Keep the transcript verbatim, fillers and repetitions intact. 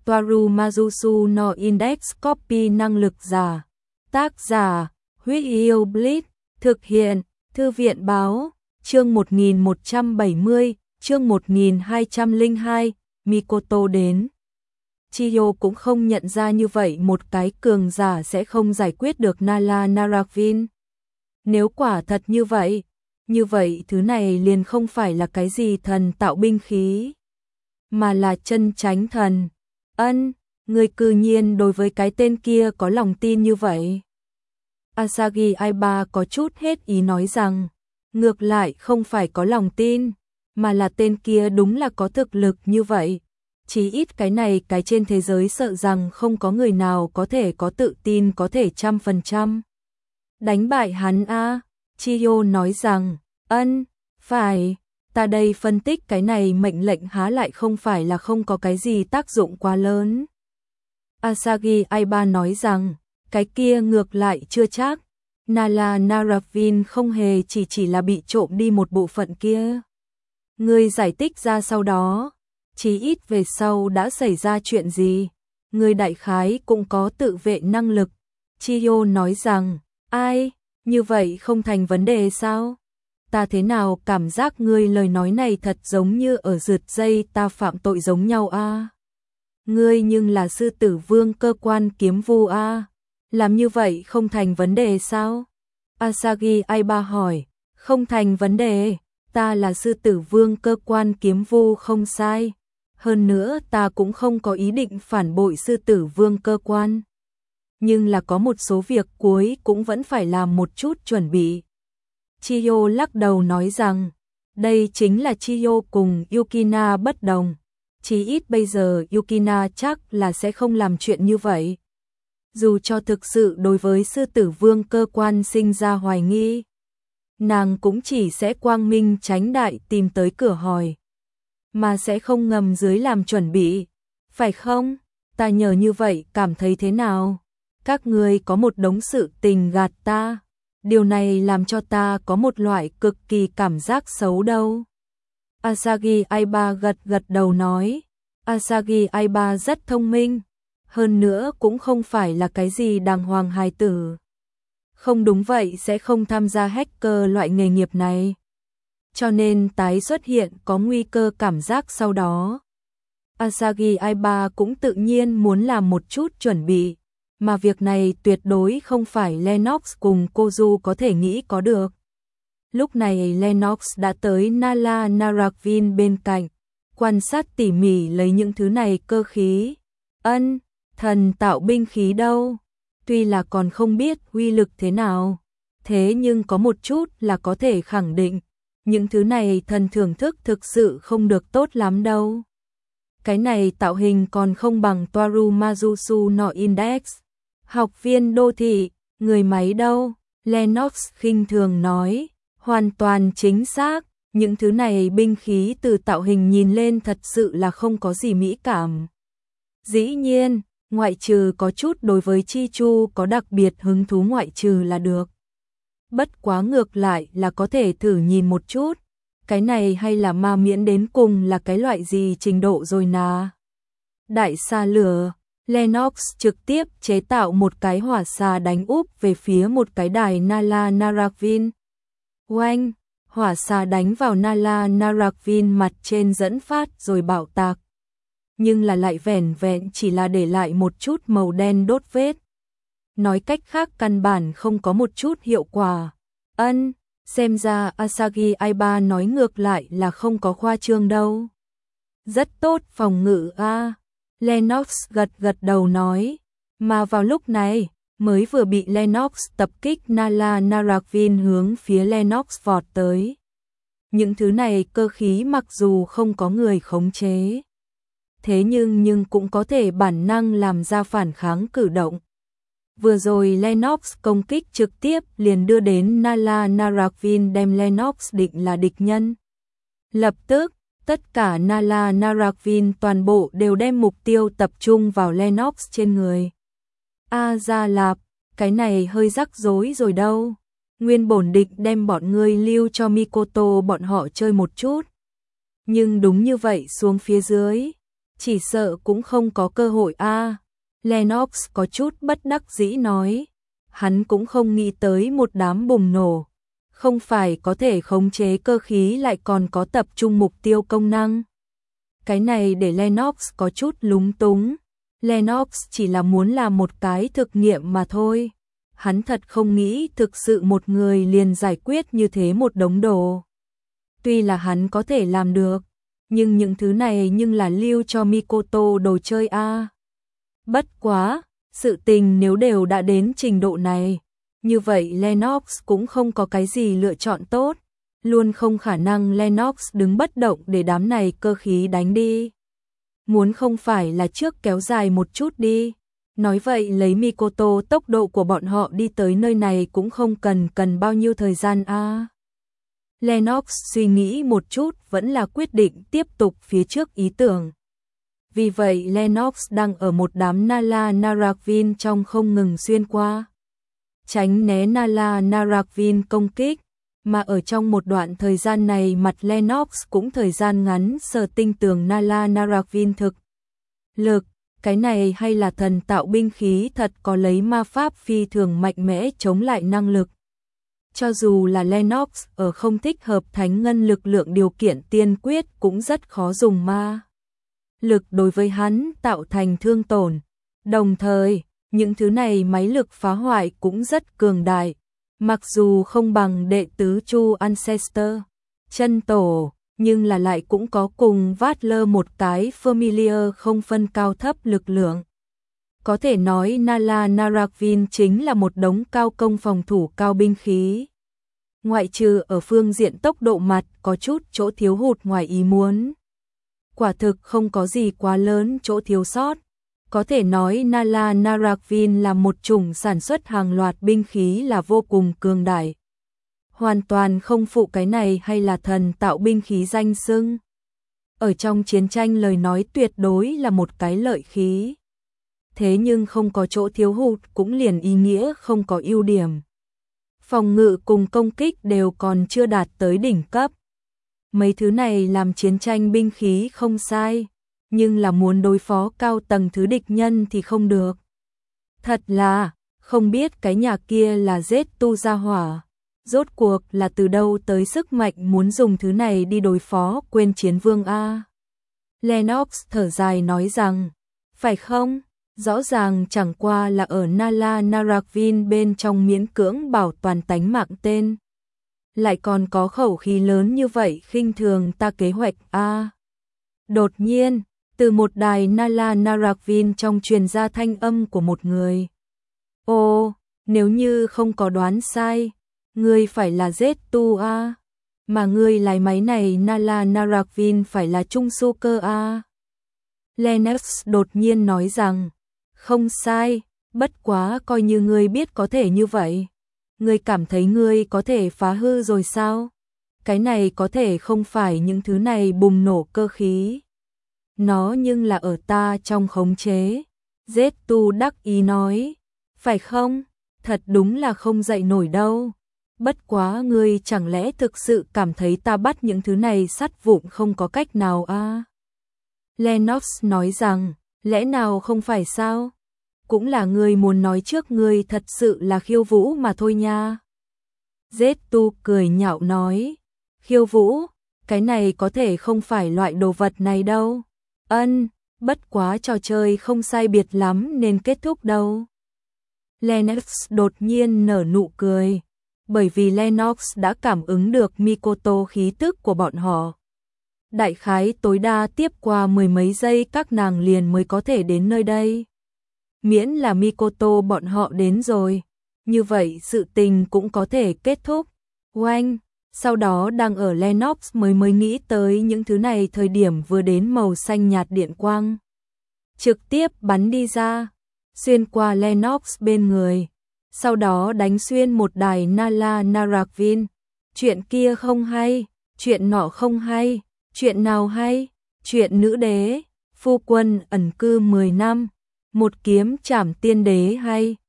Toaru Mazusu no Index Copy năng lực giả. Tác giả, Huyết Yêu Blitz, thực hiện, Thư viện báo, chương một nghìn một trăm bảy mươi, chương một nghìn hai trăm lẻ hai, Mikoto đến. Chiyo cũng không nhận ra như vậy một cái cường giả sẽ không giải quyết được Nala Naravin. Nếu quả thật như vậy, như vậy thứ này liền không phải là cái gì thần tạo binh khí, mà là chân chánh thần. Ân, người cư nhiên đối với cái tên kia có lòng tin như vậy. Asagi Aiba có chút hết ý nói rằng, ngược lại không phải có lòng tin, mà là tên kia đúng là có thực lực như vậy. Chỉ ít cái này cái trên thế giới sợ rằng không có người nào có thể có tự tin có thể trăm phần trăm đánh bại hắn a. Chiyo nói rằng, ân, phải, ta đây phân tích cái này mệnh lệnh há lại không phải là không có cái gì tác dụng quá lớn. Asagi Aiba nói rằng, cái kia ngược lại chưa chắc. Nala Naravin không hề chỉ chỉ là bị trộm đi một bộ phận kia. Người giải thích ra sau đó, chỉ ít về sau đã xảy ra chuyện gì, người đại khái cũng có tự vệ năng lực. Chiyo nói rằng, ai, như vậy không thành vấn đề sao? Ta thế nào cảm giác ngươi lời nói này thật giống như ở rượt dây ta phạm tội giống nhau a. À? Ngươi nhưng là sư tử vương cơ quan kiếm vu a. À? Làm như vậy không thành vấn đề sao? Asagi Aiba hỏi, không thành vấn đề, ta là sư tử vương cơ quan kiếm vu không sai. Hơn nữa ta cũng không có ý định phản bội sư tử vương cơ quan. Nhưng là có một số việc cuối cũng vẫn phải làm một chút chuẩn bị. Chiyo lắc đầu nói rằng, đây chính là Chiyo cùng Yukina bất đồng. Chỉ ít bây giờ Yukina chắc là sẽ không làm chuyện như vậy. Dù cho thực sự đối với sư tử vương cơ quan sinh ra hoài nghi, nàng cũng chỉ sẽ quang minh chánh đại tìm tới cửa hỏi, mà sẽ không ngầm dưới làm chuẩn bị. Phải không? Ta nhờ như vậy cảm thấy thế nào? Các ngươi có một đống sự tình gạt ta. Điều này làm cho ta có một loại cực kỳ cảm giác xấu đâu. Asagi Aiba gật gật đầu nói. Asagi Aiba rất thông minh. Hơn nữa cũng không phải là cái gì đàng hoàng hài tử. Không đúng vậy sẽ không tham gia hacker loại nghề nghiệp này. Cho nên tái xuất hiện có nguy cơ cảm giác sau đó. Asagi Aiba cũng tự nhiên muốn làm một chút chuẩn bị. Mà việc này tuyệt đối không phải Lennox cùng Kozu có thể nghĩ có được. Lúc này Lennox đã tới Nala Naravin bên cạnh, quan sát tỉ mỉ lấy những thứ này cơ khí. Ân, thần tạo binh khí đâu? Tuy là còn không biết uy lực thế nào, thế nhưng có một chút là có thể khẳng định, những thứ này thần thưởng thức thực sự không được tốt lắm đâu. Cái này tạo hình còn không bằng Toaru Mazusu no Index. Học viên đô thị, người máy đâu? Lennox khinh thường nói, hoàn toàn chính xác, những thứ này binh khí từ tạo hình nhìn lên thật sự là không có gì mỹ cảm. Dĩ nhiên, ngoại trừ có chút đối với Chi Chu có đặc biệt hứng thú ngoại trừ là được. Bất quá ngược lại là có thể thử nhìn một chút, cái này hay là ma miễn đến cùng là cái loại gì trình độ rồi nà. Đại xà lửa. Lennox trực tiếp chế tạo một cái hỏa xà đánh úp về phía một cái đài Nala Naravin. Oanh, hỏa xà đánh vào Nala Naravin mặt trên dẫn phát rồi bạo tạc. Nhưng là lại vẻn vẹn chỉ là để lại một chút màu đen đốt vết. Nói cách khác căn bản không có một chút hiệu quả. Ân, xem ra Asagi Aiba nói ngược lại là không có khoa trương đâu. Rất tốt phòng ngự a. Lennox gật gật đầu nói, mà vào lúc này, mới vừa bị Lennox tập kích Nala Naravin hướng phía Lennox vọt tới. Những thứ này cơ khí mặc dù không có người khống chế, thế nhưng nhưng cũng có thể bản năng làm ra phản kháng cử động. Vừa rồi Lennox công kích trực tiếp liền đưa đến Nala Naravin đem Lennox định là địch nhân. Lập tức, tất cả Nala Naravin toàn bộ đều đem mục tiêu tập trung vào Lennox trên người. A Gia Lạp, cái này hơi rắc rối rồi đâu. Nguyên bổn định đem bọn ngươi lưu cho Mikoto bọn họ chơi một chút. Nhưng đúng như vậy xuống phía dưới, chỉ sợ cũng không có cơ hội a. À. Lennox có chút bất đắc dĩ nói, hắn cũng không nghĩ tới một đám bùng nổ, không phải có thể khống chế cơ khí lại còn có tập trung mục tiêu công năng. Cái này để Lennox có chút lúng túng. Lennox chỉ là muốn làm một cái thực nghiệm mà thôi. Hắn thật không nghĩ thực sự một người liền giải quyết như thế một đống đồ. Tuy là hắn có thể làm được, nhưng những thứ này nhưng là lưu cho Mikoto đồ chơi a. À. Bất quá, sự tình nếu đều đã đến trình độ này, như vậy Lennox cũng không có cái gì lựa chọn tốt, luôn không khả năng Lennox đứng bất động để đám này cơ khí đánh đi. Muốn không phải là trước kéo dài một chút đi. Nói vậy lấy Mikoto tốc độ của bọn họ đi tới nơi này cũng không cần cần bao nhiêu thời gian a. À. Lennox suy nghĩ một chút vẫn là quyết định tiếp tục phía trước ý tưởng. Vì vậy Lennox đang ở một đám Nala Narakvin trong không ngừng xuyên qua, tránh né Nala Narakvin công kích, mà ở trong một đoạn thời gian này mặt Lennox cũng thời gian ngắn sờ tinh tường Nala Narakvin thực lực, cái này hay là thần tạo binh khí thật có lấy ma pháp phi thường mạnh mẽ chống lại năng lực. Cho dù là Lennox ở không thích hợp thánh ngân lực lượng điều kiện tiên quyết cũng rất khó dùng ma lực đối với hắn tạo thành thương tổn. Đồng thời, những thứ này máy lực phá hoại cũng rất cường đại, mặc dù không bằng đệ tứ Chu Ancestor, chân tổ, nhưng là lại cũng có cùng Vattler một cái familiar không phân cao thấp lực lượng. Có thể nói Nala Narakvin chính là một đống cao công phòng thủ cao binh khí. Ngoại trừ ở phương diện tốc độ mặt có chút chỗ thiếu hụt ngoài ý muốn. Quả thực không có gì quá lớn chỗ thiếu sót. Có thể nói Nala Narakvin là một chủng sản xuất hàng loạt binh khí là vô cùng cường đại. Hoàn toàn không phụ cái này hay là thần tạo binh khí danh xưng. Ở trong chiến tranh lời nói tuyệt đối là một cái lợi khí. Thế nhưng không có chỗ thiếu hụt cũng liền ý nghĩa không có ưu điểm. Phòng ngự cùng công kích đều còn chưa đạt tới đỉnh cấp. Mấy thứ này làm chiến tranh binh khí không sai, nhưng là muốn đối phó cao tầng thứ địch nhân thì không được. Thật là, không biết cái nhà kia là giết tu gia hỏa. Rốt cuộc là từ đâu tới sức mạnh muốn dùng thứ này đi đối phó quên chiến vương A. Lennox thở dài nói rằng, phải không? Rõ ràng chẳng qua là ở Nala Narakvin bên trong miễn cưỡng bảo toàn tánh mạng tên. Lại còn có khẩu khí lớn như vậy khinh thường ta kế hoạch A. Đột nhiên, từ một đài Nala Narakvin trong truyền ra thanh âm của một người. Ồ, nếu như không có đoán sai, ngươi phải là Z-tu A. Mà ngươi lái máy này Nala Narakvin phải là Trung Su Cơ A. Lennox đột nhiên nói rằng, không sai, bất quá coi như ngươi biết có thể như vậy. Ngươi cảm thấy ngươi có thể phá hư rồi sao? Cái này có thể không phải những thứ này bùng nổ cơ khí. Nó nhưng là ở ta trong khống chế. Z-tu đắc ý nói, phải không? Thật đúng là không dậy nổi đâu. Bất quá ngươi chẳng lẽ thực sự cảm thấy ta bắt những thứ này sắt vụn không có cách nào à? Lennox nói rằng, lẽ nào không phải sao? Cũng là ngươi muốn nói trước ngươi thật sự là khiêu vũ mà thôi nha. Z-tu cười nhạo nói, khiêu vũ, cái này có thể không phải loại đồ vật này đâu. Ân, bất quá trò chơi không sai biệt lắm nên kết thúc đâu. Lennox đột nhiên nở nụ cười, bởi vì Lennox đã cảm ứng được Mikoto khí tức của bọn họ. Đại khái tối đa tiếp qua mười mấy giây các nàng liền mới có thể đến nơi đây. Miễn là Mikoto bọn họ đến rồi, như vậy sự tình cũng có thể kết thúc. Oanh, sau đó đang ở Lennox mới mới nghĩ tới những thứ này thời điểm vừa đến màu xanh nhạt điện quang. Trực tiếp bắn đi ra, xuyên qua Lennox bên người, sau đó đánh xuyên một đài Nala Narakvin. Chuyện kia không hay, chuyện nọ không hay, chuyện nào hay, chuyện nữ đế, phu quân ẩn cư mười năm. Một kiếm trảm tiên đế hay,